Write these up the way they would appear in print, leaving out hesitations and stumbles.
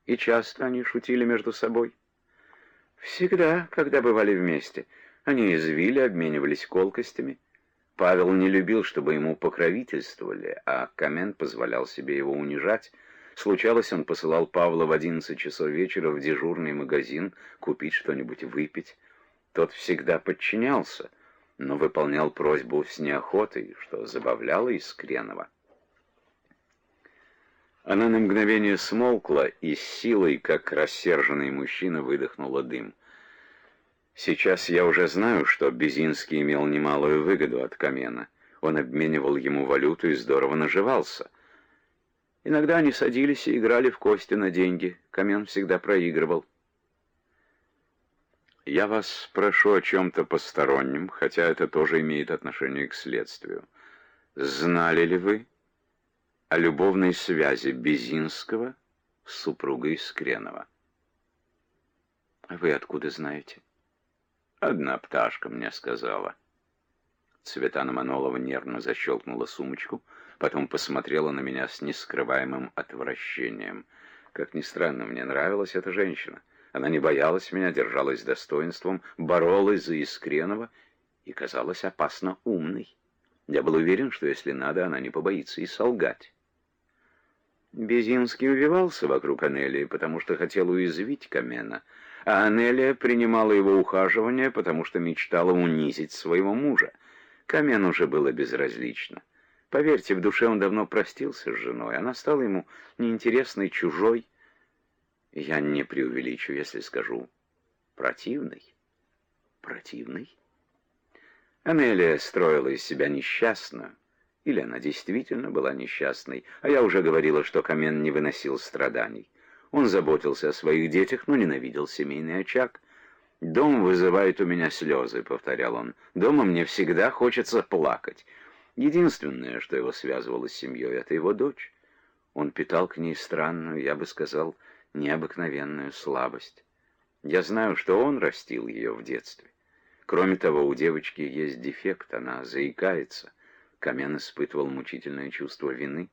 И часто они шутили между собой. Всегда, когда бывали вместе. Они извили, обменивались колкостями. Павел не любил, чтобы ему покровительствовали, а Камен позволял себе его унижать. Случалось, он посылал Павла в 11 часов вечера в дежурный магазин купить что-нибудь выпить. Тот всегда подчинялся, но выполнял просьбу с неохотой, что забавляло Искренова. Она на мгновение смолкла и с силой, как рассерженный мужчина, выдохнула дым. Сейчас я уже знаю, что Безинский имел немалую выгоду от Камена. Он обменивал ему валюту и здорово наживался. Иногда они садились и играли в кости на деньги. Камен всегда проигрывал. Я вас прошу о чем-то постороннем, хотя это тоже имеет отношение к следствию. Знали ли вы о любовной связи Безинского с супругой Искренова? А вы откуда знаете? Одна пташка мне сказала. Цветана Манолова нервно защелкнула сумочку, потом посмотрела на меня с нескрываемым отвращением. Как ни странно, мне нравилась эта женщина. Она не боялась меня, держалась с достоинством, боролась за Искренова и казалась опасно умной. Я был уверен, что если надо, она не побоится и солгать. Безинский увивался вокруг Анелии, потому что хотел уязвить Камена, а Анелия принимала его ухаживание, потому что мечтала унизить своего мужа. Камену уже было безразлично. Поверьте, в душе он давно простился с женой, она стала ему неинтересной, чужой. Я не преувеличу, если скажу противной. Противной? Анелия строила из себя несчастную. Или она действительно была несчастной, а я уже говорила, что Камен не выносил страданий. Он заботился о своих детях, но ненавидел семейный очаг. «Дом вызывает у меня слезы», — повторял он. «Дома мне всегда хочется плакать». Единственное, что его связывало с семьей, — это его дочь. Он питал к ней странную, я бы сказал, необыкновенную слабость. Я знаю, что он растил ее в детстве. Кроме того, у девочки есть дефект, она заикается. Камен испытывал мучительное чувство вины.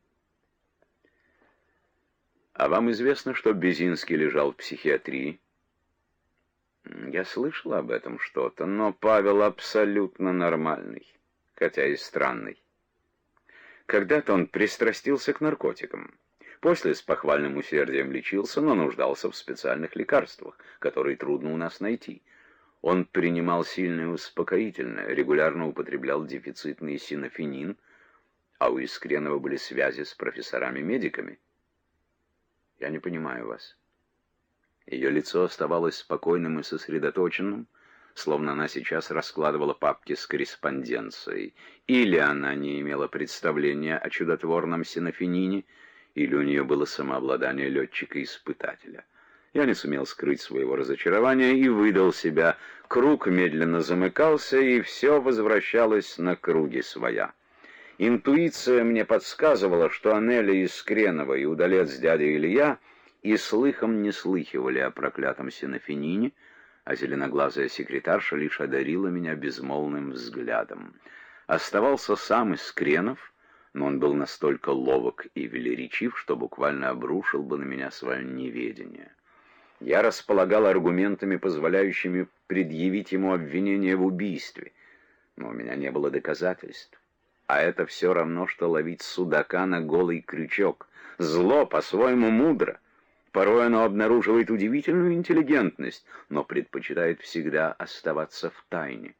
«А вам известно, что Безинский лежал в психиатрии?» «Я слышал об этом что-то, но Павел абсолютно нормальный, хотя и странный. Когда-то он пристрастился к наркотикам. После с похвальным усердием лечился, но нуждался в специальных лекарствах, которые трудно у нас найти. Он принимал сильное успокоительное, регулярно употреблял дефицитный синофенин, а у Искренова были связи с профессорами-медиками. Я не понимаю вас». Ее лицо оставалось спокойным и сосредоточенным, словно она сейчас раскладывала папки с корреспонденцией. Или она не имела представления о чудотворном синофенине, или у нее было самообладание летчика-испытателя. Я не сумел скрыть своего разочарования и выдал себя. Круг медленно замыкался, и все возвращалось на круги своя. Интуиция мне подсказывала, что Анелия Искренова и удалец дядя Илья и слыхом не слыхивали о проклятом синофенине, а зеленоглазая секретарша лишь одарила меня безмолвным взглядом. Оставался сам Искренов, но он был настолько ловок и велеречив, что буквально обрушил бы на меня свое неведение. Я располагал аргументами, позволяющими предъявить ему обвинение в убийстве, но у меня не было доказательств. А это все равно, что ловить судака на голый крючок. Зло по-своему мудро. Порой оно обнаруживает удивительную интеллигентность, но предпочитает всегда оставаться в тайне.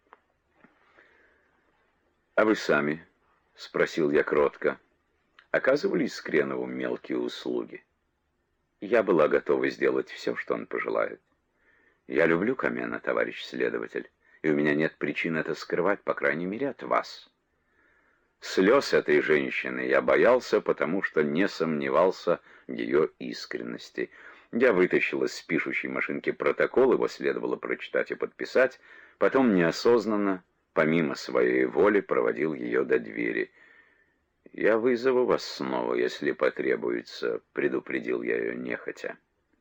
«А вы сами?» — спросил я кротко. «Оказывали Искренову мелкие услуги?» Я была готова сделать все, что он пожелает. Я люблю Камена, товарищ следователь, и у меня нет причин это скрывать, по крайней мере, от вас. Слез этой женщины я боялся, потому что не сомневался в ее искренности. Я вытащил из пишущей машинки протокол, его следовало прочитать и подписать, потом неосознанно, помимо своей воли, проводил ее до двери. «Я вызову вас снова, если потребуется», — предупредил я ее нехотя.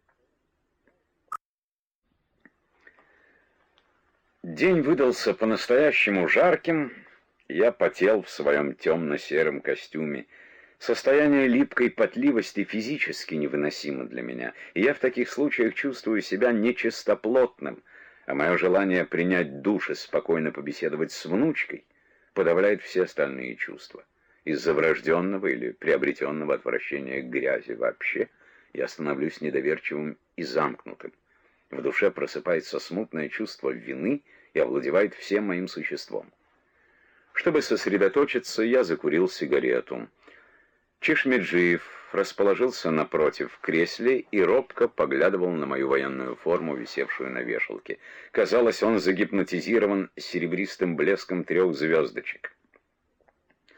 День выдался по-настоящему жарким. Я потел в своем темно-сером костюме Состояние липкой потливости физически невыносимо для меня, и я в таких случаях чувствую себя нечистоплотным, а мое желание принять душ и спокойно побеседовать с внучкой подавляет все остальные чувства. Из-за врожденного или приобретенного отвращения к грязи вообще я становлюсь недоверчивым и замкнутым. В душе просыпается смутное чувство вины и овладевает всем моим существом. Чтобы сосредоточиться, я закурил сигарету. Чешмеджиев расположился напротив в кресле и робко поглядывал на мою военную форму, висевшую на вешалке. Казалось, он загипнотизирован серебристым блеском 3 звездочек.